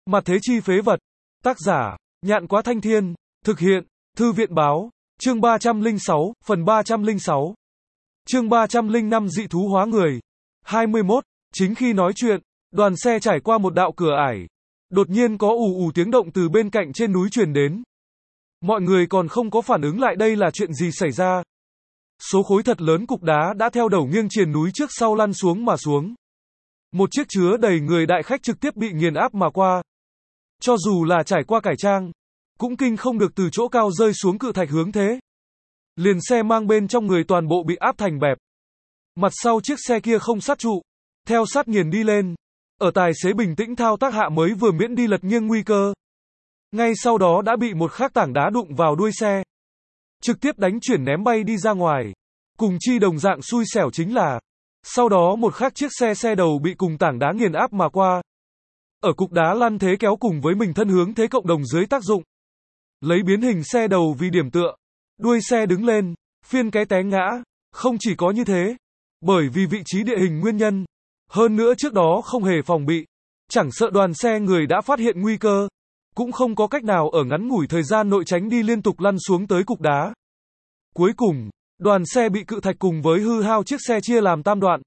Mặt thế chi phế vật. Tác giả, Nhạn Quá Thanh Thiên. Thực hiện, Thư viện Báo. Chương 306, phần 306. Chương 305 dị thú hóa người. 21. Chính khi nói chuyện, đoàn xe trải qua một đạo cửa ải. Đột nhiên có ù ù tiếng động từ bên cạnh trên núi truyền đến. Mọi người còn không có phản ứng lại đây là chuyện gì xảy ra. Số khối thật lớn cục đá đã theo đầu nghiêng triền núi trước sau lăn xuống mà xuống. Một chiếc chứa đầy người đại khách trực tiếp bị nghiền áp mà qua. Cho dù là trải qua cải trang, cũng kinh không được từ chỗ cao rơi xuống cự thạch hướng thế. Liền xe mang bên trong người toàn bộ bị áp thành bẹp. Mặt sau chiếc xe kia không sát trụ, theo sát nghiền đi lên. Ở tài xế bình tĩnh thao tác hạ mới vừa miễn đi lật nghiêng nguy cơ. Ngay sau đó đã bị một khắc tảng đá đụng vào đuôi xe. Trực tiếp đánh chuyển ném bay đi ra ngoài. Cùng chi đồng dạng xui xẻo chính là, sau đó một khắc chiếc xe đầu bị cùng tảng đá nghiền áp mà qua. Ở cục đá lăn thế kéo cùng với mình thân hướng thế cộng đồng dưới tác dụng. Lấy biến hình xe đầu vì điểm tựa. Đuôi xe đứng lên, phiên cái té ngã. Không chỉ có như thế, bởi vì vị trí địa hình nguyên nhân. Hơn nữa trước đó không hề phòng bị. Chẳng sợ đoàn xe người đã phát hiện nguy cơ. Cũng không có cách nào ở ngắn ngủi thời gian nội tránh đi liên tục lăn xuống tới cục đá. Cuối cùng, đoàn xe bị cự thạch cùng với hư hao chiếc xe chia làm tam đoạn.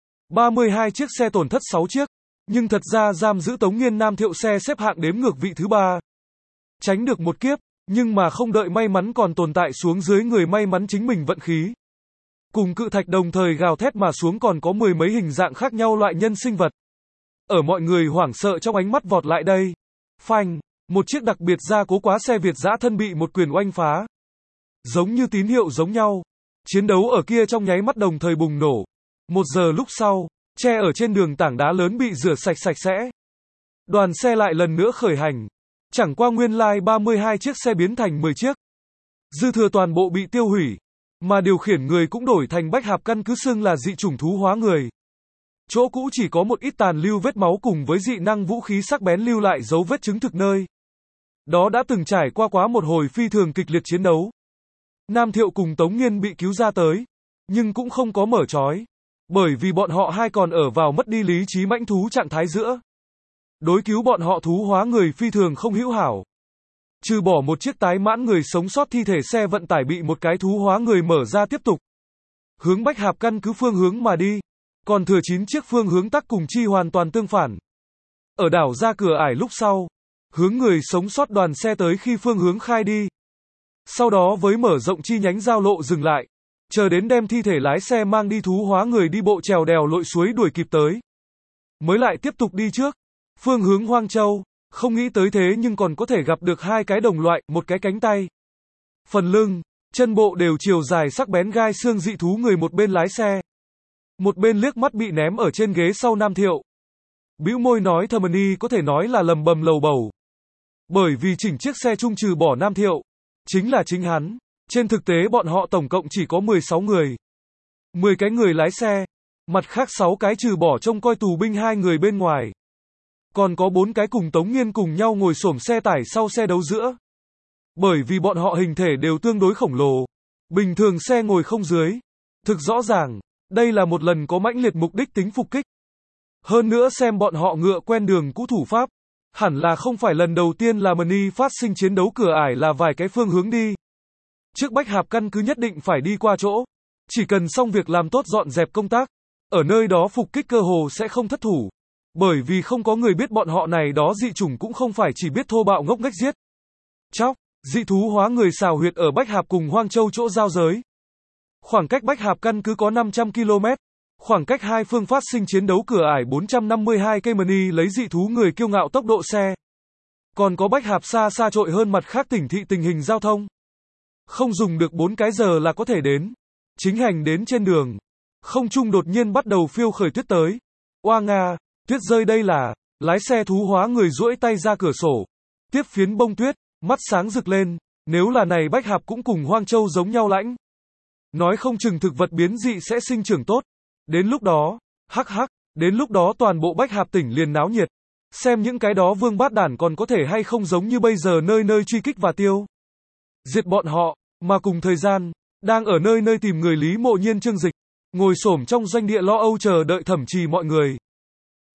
32 chiếc xe tổn thất 6 chiếc. Nhưng thật ra giam giữ Tống Nghiên Nam Thiệu xe xếp hạng đếm ngược vị thứ 3. Tránh được một kiếp, nhưng mà không đợi may mắn còn tồn tại xuống dưới người may mắn chính mình vận khí. Cùng cự thạch đồng thời gào thét mà xuống còn có mười mấy hình dạng khác nhau loại nhân sinh vật. Ở mọi người hoảng sợ trong ánh mắt vọt lại đây. Phanh, một chiếc đặc biệt gia cố quá xe Việt dã thân bị một quyền oanh phá. Giống như tín hiệu giống nhau. Chiến đấu ở kia trong nháy mắt đồng thời bùng nổ. 1 giờ lúc sau, tre ở trên đường tảng đá lớn bị rửa sạch sẽ. Đoàn xe lại lần nữa khởi hành. Chẳng qua nguyên lai 32 chiếc xe biến thành 10 chiếc. Dư thừa toàn bộ bị tiêu hủy. Mà điều khiển người cũng đổi thành Bách Hạp căn cứ xưng là dị chủng thú hóa người. Chỗ cũ chỉ có một ít tàn lưu vết máu cùng với dị năng vũ khí sắc bén lưu lại dấu vết chứng thực nơi. Đó đã từng trải qua quá một hồi phi thường kịch liệt chiến đấu. Nam Thiệu cùng Tống Nghiên bị cứu ra tới. Nhưng cũng không có mở trói. Bởi vì bọn họ hai còn ở vào mất đi lý trí mãnh thú trạng thái giữa. Đối cứu bọn họ thú hóa người phi thường không hữu hảo. Trừ bỏ một chiếc tái mãn người sống sót thi thể xe vận tải bị một cái thú hóa người mở ra tiếp tục. Hướng Bách Hạp căn cứ phương hướng mà đi. Còn thừa 9 chiếc phương hướng tắc cùng chi hoàn toàn tương phản. Ở đảo ra cửa ải lúc sau. Hướng người sống sót đoàn xe tới khi phương hướng khai đi. Sau đó với mở rộng chi nhánh giao lộ dừng lại. Chờ đến đem thi thể lái xe mang đi thú hóa người đi bộ trèo đèo lội suối đuổi kịp tới. Mới lại tiếp tục đi trước. Phương hướng Hoang Châu. Không nghĩ tới thế nhưng còn có thể gặp được hai cái đồng loại, một cái cánh tay. Phần lưng, chân bộ đều chiều dài sắc bén gai xương dị thú người một bên lái xe. Một bên liếc mắt bị ném ở trên ghế sau Nam Thiệu. Bĩu môi nói Thầm có thể nói là lầm bầm lầu bầu. Bởi vì chỉnh chiếc xe chung trừ bỏ Nam Thiệu. Chính là chính hắn. Trên thực tế bọn họ tổng cộng chỉ có 16 người. 10 cái người lái xe. Mặt khác 6 cái trừ bỏ trông coi tù binh 2 người bên ngoài. Còn có 4 cái cùng Tống Nghiên cùng nhau ngồi xổm xe tải sau xe đấu giữa. Bởi vì bọn họ hình thể đều tương đối khổng lồ. Bình thường xe ngồi không dưới. Thực rõ ràng, đây là một lần có mãnh liệt mục đích tính phục kích. Hơn nữa xem bọn họ ngựa quen đường cũ thủ pháp. Hẳn là không phải lần đầu tiên là Mani phát sinh chiến đấu cửa ải là vài cái phương hướng đi. Trước Bách Hạp căn cứ nhất định phải đi qua chỗ. Chỉ cần xong việc làm tốt dọn dẹp công tác. Ở nơi đó phục kích cơ hồ sẽ không thất thủ. Bởi vì không có người biết bọn họ này đó dị chủng cũng không phải chỉ biết thô bạo ngốc nghếch giết. Chóc, dị thú hóa người xào huyệt ở Bách Hạp cùng Hoang Châu chỗ giao giới. Khoảng cách Bách Hạp căn cứ có 500 km. Khoảng cách hai phương phát sinh chiến đấu cửa ải 452 cây Mani lấy dị thú người kiêu ngạo tốc độ xe. Còn có Bách Hạp xa xa trội hơn mặt khác tỉnh thị tình hình giao thông. Không dùng được 4 cái giờ là có thể đến. Chính hành đến trên đường. Không trung đột nhiên bắt đầu phiêu khởi tuyết tới. Oa nga, tuyết rơi đây là, lái xe thú hóa người duỗi tay ra cửa sổ. Tiếp phiến bông tuyết, mắt sáng rực lên. Nếu là này Bách Hạp cũng cùng Hoang Châu giống nhau lãnh. Nói không chừng thực vật biến dị sẽ sinh trưởng tốt. Đến lúc đó, đến lúc đó toàn bộ Bách Hạp tỉnh liền náo nhiệt. Xem những cái đó vương bát đản còn có thể hay không giống như bây giờ nơi nơi truy kích và tiêu diệt bọn họ, mà cùng thời gian, đang ở nơi nơi tìm người Lý Mộ Nhiên Trương Dịch, ngồi xổm trong doanh địa lo âu chờ đợi Thẩm Trì mọi người.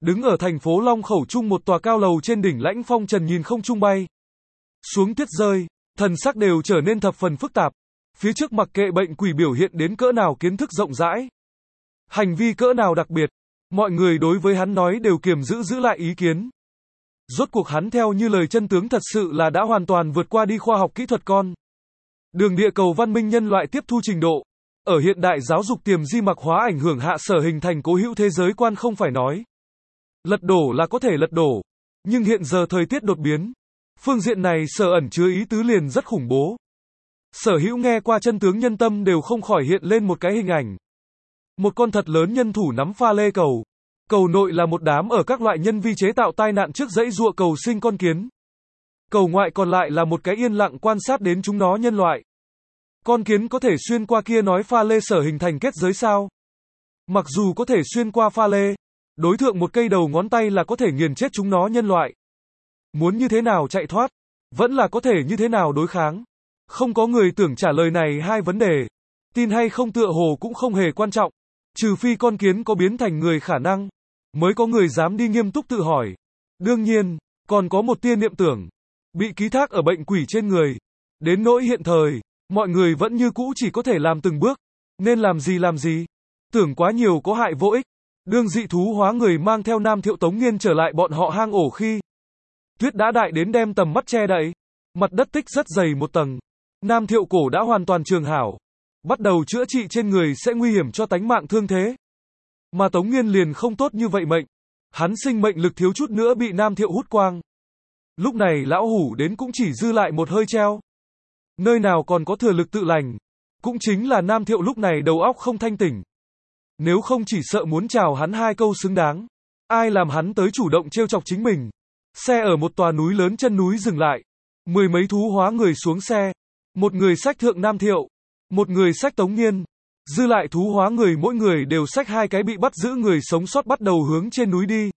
Đứng ở thành phố Long Khẩu Trung một tòa cao lầu trên đỉnh Lãnh Phong Trần nhìn không trung bay xuống tuyết rơi, thần sắc đều trở nên thập phần phức tạp. Phía trước mặc kệ bệnh quỷ biểu hiện đến cỡ nào kiến thức rộng rãi, hành vi cỡ nào đặc biệt, mọi người đối với hắn nói đều kiềm giữ lại ý kiến. Rốt cuộc hắn theo như lời chân tướng thật sự là đã hoàn toàn vượt qua đi khoa học kỹ thuật con đường địa cầu văn minh nhân loại tiếp thu trình độ. Ở hiện đại giáo dục tiềm di mặc hóa ảnh hưởng hạ sở hình thành cố hữu thế giới quan không phải nói lật đổ là có thể lật đổ, nhưng hiện giờ thời tiết đột biến, phương diện này sở ẩn chứa ý tứ liền rất khủng bố. Sở hữu nghe qua chân tướng nhân tâm đều không khỏi hiện lên một cái hình ảnh. Một con thật lớn nhân thủ nắm pha lê cầu. Cầu nội là một đám ở các loại nhân vi chế tạo tai nạn trước dãy giụa cầu sinh con kiến. Cầu ngoại còn lại là một cái yên lặng quan sát đến chúng nó nhân loại. Con kiến có thể xuyên qua kia nói pha lê sở hình thành kết giới sao? Mặc dù có thể xuyên qua pha lê, đối thượng một cây đầu ngón tay là có thể nghiền chết chúng nó nhân loại. Muốn như thế nào chạy thoát, vẫn là có thể như thế nào đối kháng. Không có người tưởng trả lời này hai vấn đề. Tin hay không tựa hồ cũng không hề quan trọng. Trừ phi con kiến có biến thành người khả năng, mới có người dám đi nghiêm túc tự hỏi. Đương nhiên, còn có một tia niệm tưởng, bị ký thác ở bệnh quỷ trên người. Đến nỗi hiện thời, mọi người vẫn như cũ chỉ có thể làm từng bước. Nên làm gì. Tưởng quá nhiều có hại vô ích. Đương dị thú hóa người mang theo Nam Thiệu Tống Nghiên trở lại bọn họ hang ổ khi tuyết đã đại đến đem tầm mắt che đậy. Mặt đất tích rất dày một tầng. Nam Thiệu cổ đã hoàn toàn trường hảo. Bắt đầu chữa trị trên người sẽ nguy hiểm cho tánh mạng thương thế. Mà Tống Nghiên liền không tốt như vậy mệnh. Hắn sinh mệnh lực thiếu chút nữa bị Nam Thiệu hút quang. Lúc này lão hủ đến cũng chỉ dư lại một hơi treo. Nơi nào còn có thừa lực tự lành. Cũng chính là Nam Thiệu lúc này đầu óc không thanh tỉnh. Nếu không chỉ sợ muốn chào hắn hai câu xứng đáng. Ai làm hắn tới chủ động trêu chọc chính mình. Xe ở một tòa núi lớn chân núi dừng lại. 10 mấy thú hóa người xuống xe. Một người xách thượng Nam Thiệu. Một người xách Tống Nghiên. Dư lại thú hóa người mỗi người đều xách hai cái bị bắt giữ người sống sót bắt đầu hướng trên núi đi.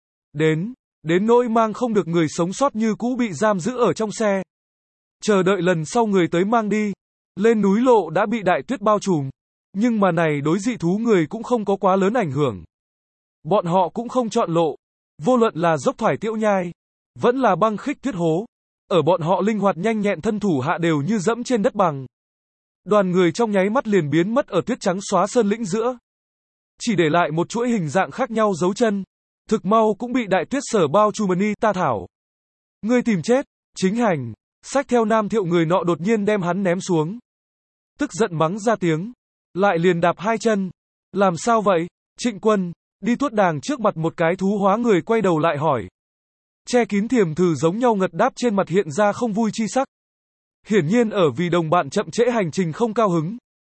Đến nỗi mang không được người sống sót như cũ bị giam giữ ở trong xe. Chờ đợi lần sau người tới mang đi. Lên núi lộ đã bị đại tuyết bao trùm. Nhưng mà này đối dị thú người cũng không có quá lớn ảnh hưởng. Bọn họ cũng không chọn lộ. Vô luận là dốc thoải tiễu nhai. Vẫn là băng khích tuyết hố. Ở bọn họ linh hoạt nhanh nhẹn thân thủ hạ đều như dẫm trên đất bằng. Đoàn người trong nháy mắt liền biến mất ở tuyết trắng xóa sơn lĩnh giữa. Chỉ để lại một chuỗi hình dạng khác nhau dấu chân. Thực mau cũng bị đại tuyết sở bao trùm ni ta thảo. Ngươi tìm chết, chính hành. Xách theo Nam Thiệu người nọ đột nhiên đem hắn ném xuống. Tức giận mắng ra tiếng. Lại liền đạp hai chân. Làm sao vậy? Trịnh Quân, đi tuốt đàng trước mặt một cái thú hóa người quay đầu lại hỏi. Che kín thiềm thử giống nhau ngật đáp trên mặt hiện ra không vui chi sắc. Hiển nhiên ở vì đồng bạn chậm trễ hành trình không cao hứng.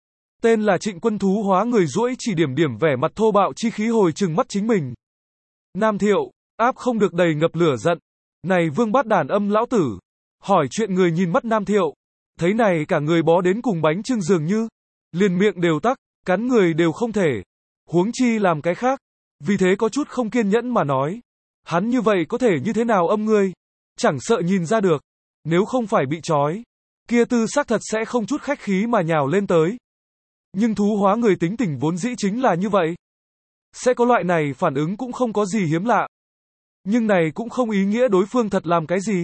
Tên là Trịnh Quân thú hóa người duỗi chỉ điểm vẻ mặt thô bạo chi khí hồi trừng mắt chính mình. Nam Thiệu, áp không được đầy ngập lửa giận. Này vương bát đàn âm lão tử. Hỏi chuyện người nhìn mắt Nam Thiệu. Thấy này cả người bó đến cùng bánh chưng dường như. Liền miệng đều tắc, cắn người đều không thể. Huống chi làm cái khác. Vì thế có chút không kiên nhẫn mà nói. Hắn như vậy có thể như thế nào âm ngươi? Chẳng sợ nhìn ra được. Nếu không phải bị trói. Kia tư xác thật sẽ không chút khách khí mà nhào lên tới. Nhưng thú hóa người tính tình vốn dĩ chính là như vậy. Sẽ có loại này phản ứng cũng không có gì hiếm lạ. Nhưng này cũng không ý nghĩa đối phương thật làm cái gì.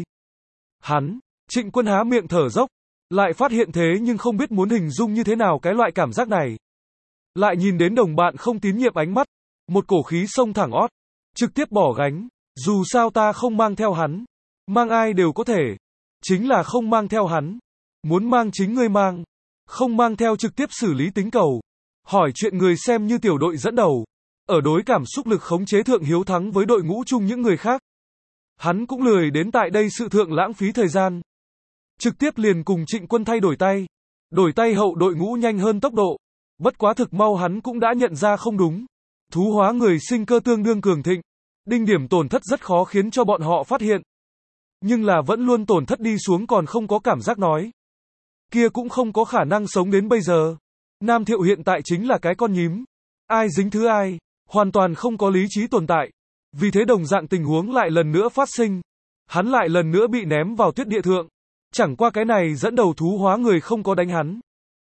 Hắn, Trịnh Quân há miệng thở dốc. Lại phát hiện thế nhưng không biết muốn hình dung như thế nào cái loại cảm giác này. Lại nhìn đến đồng bạn không tín nhiệm ánh mắt. Một cổ khí xông thẳng ót. Trực tiếp bỏ gánh. Dù sao ta không mang theo hắn. Mang ai đều có thể. Chính là không mang theo hắn. Muốn mang chính ngươi mang. Không mang theo trực tiếp xử lý tính cầu. Hỏi chuyện người xem như tiểu đội dẫn đầu. Ở đối cảm xúc lực khống chế thượng hiếu thắng với đội ngũ chung những người khác. Hắn cũng lười đến tại đây sự thượng lãng phí thời gian. Trực tiếp liền cùng Trịnh Quân thay đổi tay. Đổi tay hậu đội ngũ nhanh hơn tốc độ. Bất quá thực mau hắn cũng đã nhận ra không đúng. Thú hóa người sinh cơ tương đương cường thịnh. Đinh điểm tổn thất rất khó khiến cho bọn họ phát hiện. Nhưng là vẫn luôn tổn thất đi xuống còn không có cảm giác nói. Kia cũng không có khả năng sống đến bây giờ. Nam Thiệu hiện tại chính là cái con nhím. Ai dính thứ ai, hoàn toàn không có lý trí tồn tại. Vì thế đồng dạng tình huống lại lần nữa phát sinh. Hắn lại lần nữa bị ném vào tuyết địa thượng. Chẳng qua cái này dẫn đầu thú hóa người không có đánh hắn.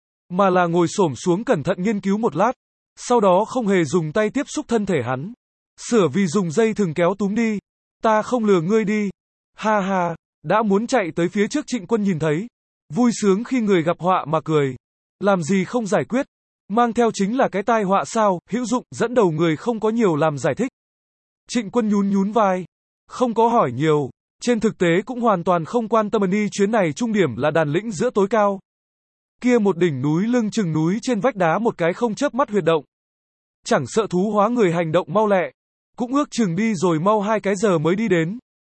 Mà là ngồi xổm xuống cẩn thận nghiên cứu một lát. Sau đó không hề dùng tay tiếp xúc thân thể hắn. Sửa vì dùng dây thừng kéo túm đi. Ta không lừa ngươi đi. Ha ha, đã muốn chạy tới phía trước Trịnh Quân nhìn thấy. Vui sướng khi người gặp họa mà cười. Làm gì không giải quyết. Mang theo chính là cái tai họa sao, hữu dụng, dẫn đầu người không có nhiều làm giải thích. Trịnh Quân nhún nhún vai. Không có hỏi nhiều. Trên thực tế cũng hoàn toàn không quan tâm đi chuyến này trung điểm là đàn lĩnh giữa tối cao. Kia một đỉnh núi lưng chừng núi trên vách đá một cái không chớp mắt huyệt động. Chẳng sợ thú hóa người hành động mau lẹ. Cũng ước chừng đi rồi mau 2 cái giờ mới đi đến.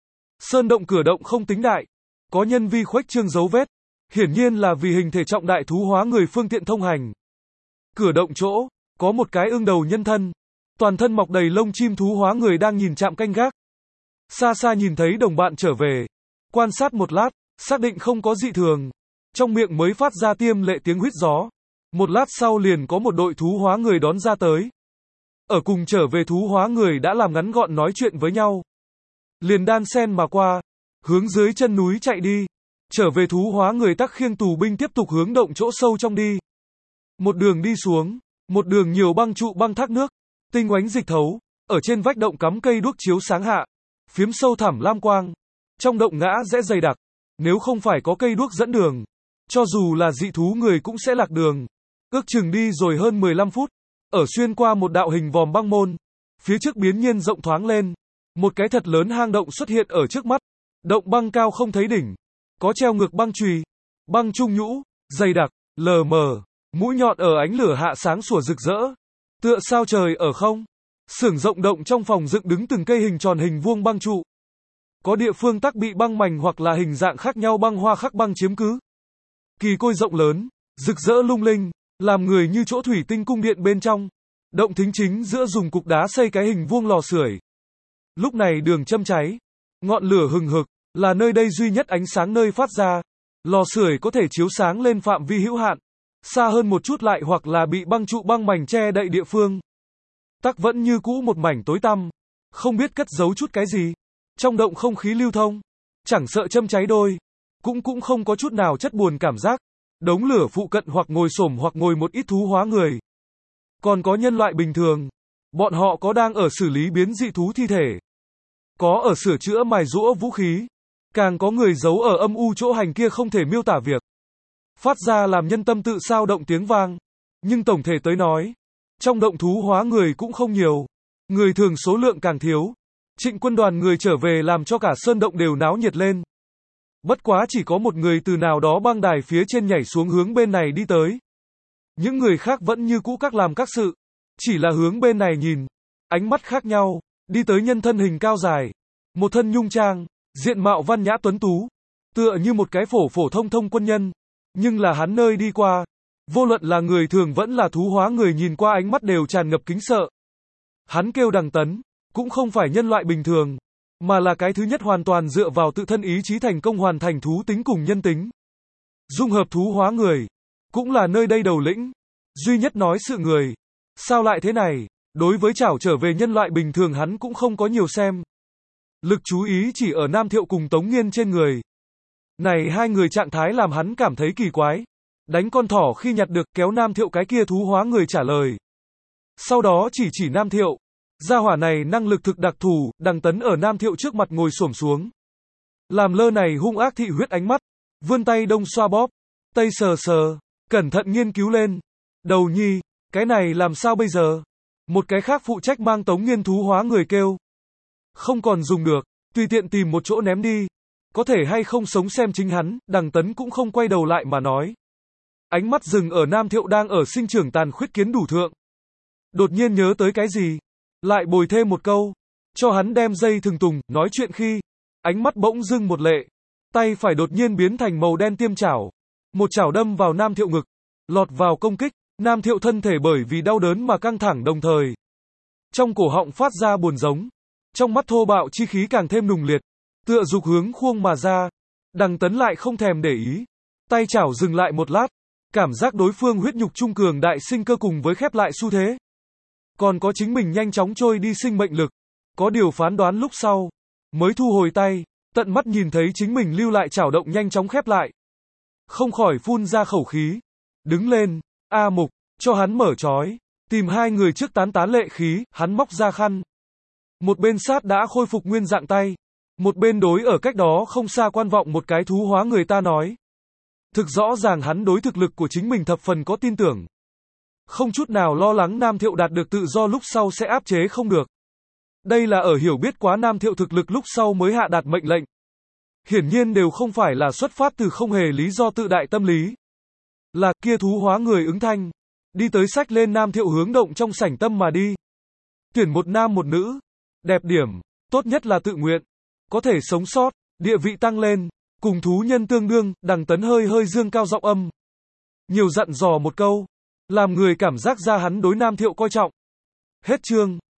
Sơn động cửa động không tính đại. Có nhân vi khuếch trương dấu vết. Hiển nhiên là vì hình thể trọng đại thú hóa người phương tiện thông hành. Cửa động chỗ, có một cái ương đầu nhân thân. Toàn thân mọc đầy lông chim thú hóa người đang nhìn chạm canh gác. Xa xa nhìn thấy đồng bạn trở về. Quan sát một lát, xác định không có dị thường. Trong miệng mới phát ra tiêm lệ tiếng huýt gió. Một lát sau liền có một đội thú hóa người đón ra tới. Ở cùng trở về thú hóa người đã làm ngắn gọn nói chuyện với nhau. Liền đan sen mà qua, hướng dưới chân núi chạy đi. Trở về thú hóa người tắc khiêng tù binh tiếp tục hướng động chỗ sâu trong đi. Một đường đi xuống, một đường nhiều băng trụ băng thác nước, tinh oánh dịch thấu, ở trên vách động cắm cây đuốc chiếu sáng hạ, phiếm sâu thẳm lam quang. Trong động ngã rẽ dày đặc, nếu không phải có cây đuốc dẫn đường, cho dù là dị thú người cũng sẽ lạc đường. Ước chừng đi rồi hơn 15 phút, ở xuyên qua một đạo hình vòm băng môn, phía trước biến nhiên rộng thoáng lên, một cái thật lớn hang động xuất hiện ở trước mắt. Động băng cao không thấy đỉnh, có treo ngược băng chùy, băng trung nhũ, dày đặc, lờ mờ, mũi nhọn ở ánh lửa hạ sáng sủa rực rỡ, tựa sao trời ở không. Xưởng rộng động trong phòng dựng đứng từng cây hình tròn hình vuông băng trụ. Có địa phương tắc bị băng mảnh hoặc là hình dạng khác nhau băng hoa khắc băng chiếm cứ. Kỳ côi rộng lớn, rực rỡ lung linh, làm người như chỗ thủy tinh cung điện bên trong. Động thính chính giữa dùng cục đá xây cái hình vuông lò sưởi. Lúc này đường châm cháy, ngọn lửa hừng hực, là nơi đây duy nhất ánh sáng nơi phát ra. Lò sưởi có thể chiếu sáng lên phạm vi hữu hạn, xa hơn một chút lại hoặc là bị băng trụ băng mảnh che đậy địa phương. Tắc vẫn như cũ một mảnh tối tăm, không biết cất giấu chút cái gì. Trong động không khí lưu thông, chẳng sợ châm cháy đôi, cũng không có chút nào chất buồn cảm giác. Đống lửa phụ cận hoặc ngồi xổm hoặc ngồi một ít thú hóa người. Còn có nhân loại bình thường, bọn họ có đang ở xử lý biến dị thú thi thể, có ở sửa chữa mài giũa vũ khí, càng có người giấu ở âm u chỗ hành kia không thể miêu tả việc. Phát ra làm nhân tâm tự sao động tiếng vang. Nhưng tổng thể tới nói, trong động thú hóa người cũng không nhiều, người thường số lượng càng thiếu. Trịnh Quân đoàn người trở về làm cho cả sơn động đều náo nhiệt lên. Bất quá chỉ có một người từ nào đó băng đài phía trên nhảy xuống hướng bên này đi tới. Những người khác vẫn như cũ các làm các sự, chỉ là hướng bên này nhìn, ánh mắt khác nhau. Đi tới nhân thân hình cao dài, một thân nhung trang, diện mạo văn nhã tuấn tú, tựa như một cái phổ thông quân nhân. Nhưng là hắn nơi đi qua, vô luận là người thường vẫn là thú hóa người nhìn qua ánh mắt đều tràn ngập kính sợ. Hắn kêu Đằng Tấn, cũng không phải nhân loại bình thường, mà là cái thứ nhất hoàn toàn dựa vào tự thân ý chí thành công hoàn thành thú tính cùng nhân tính. Dung hợp thú hóa người, cũng là nơi đây đầu lĩnh, duy nhất nói sự người. Sao lại thế này? Đối với chảo trở về nhân loại bình thường hắn cũng không có nhiều xem. Lực chú ý chỉ ở Nam Thiệu cùng Tống Nghiên trên người. Này hai người trạng thái làm hắn cảm thấy kỳ quái. Đánh con thỏ khi nhặt được kéo Nam Thiệu cái kia thú hóa người trả lời. Sau đó chỉ Nam Thiệu. Gia hỏa này năng lực thực đặc thù, Đằng Tấn ở Nam Thiệu trước mặt ngồi xổm xuống. Làm lơ này hung ác thị huyết ánh mắt. Vươn tay đông xoa bóp. Tây sờ sờ. Cẩn thận nghiên cứu lên. Đầu nhi, cái này làm sao bây giờ? Một cái khác phụ trách mang Tống Nghiên thú hóa người kêu. Không còn dùng được, tùy tiện tìm một chỗ ném đi. Có thể hay không sống xem chính hắn, Đằng Tấn cũng không quay đầu lại mà nói. Ánh mắt dừng ở Nam Thiệu đang ở sinh trưởng tàn khuyết kiến đủ thượng. Đột nhiên nhớ tới cái gì? Lại bồi thêm một câu. Cho hắn đem dây thừng tùng, nói chuyện khi. Ánh mắt bỗng dưng một lệ. Tay phải đột nhiên biến thành màu đen tiêm chảo. Một chảo đâm vào Nam Thiệu ngực. Lọt vào công kích. Nam Thiệu thân thể bởi vì đau đớn mà căng thẳng đồng thời. Trong cổ họng phát ra buồn giống. Trong mắt thô bạo chi khí càng thêm nùng liệt. Tựa dục hướng khuông mà ra. Đằng Tấn lại không thèm để ý. Tay chảo dừng lại một lát. Cảm giác đối phương huyết nhục trung cường đại sinh cơ cùng với khép lại xu thế. Còn có chính mình nhanh chóng trôi đi sinh mệnh lực. Có điều phán đoán lúc sau. Mới thu hồi tay. Tận mắt nhìn thấy chính mình lưu lại chảo động nhanh chóng khép lại. Không khỏi phun ra khẩu khí. Đứng lên. A Mục, cho hắn mở trói. Tìm hai người trước tán lệ khí, hắn móc ra khăn. Một bên sát đã khôi phục nguyên dạng tay. Một bên đối ở cách đó không xa quan vọng một cái thú hóa người ta nói. Thực rõ ràng hắn đối thực lực của chính mình thập phần có tin tưởng. Không chút nào lo lắng Nam Thiệu đạt được tự do lúc sau sẽ áp chế không được. Đây là ở hiểu biết quá Nam Thiệu thực lực lúc sau mới hạ đạt mệnh lệnh. Hiển nhiên đều không phải là xuất phát từ không hề lý do tự đại tâm lý. Là kia thú hóa người ứng thanh. Đi tới xách lên Nam Thiệu hướng động trong sảnh tâm mà đi. Tuyển một nam một nữ. Đẹp điểm. Tốt nhất là tự nguyện. Có thể sống sót. Địa vị tăng lên. Cùng thú nhân tương đương. Đằng Tấn hơi hơi dương cao giọng âm. Nhiều dặn dò một câu. Làm người cảm giác ra hắn đối Nam Thiệu coi trọng. Hết chương.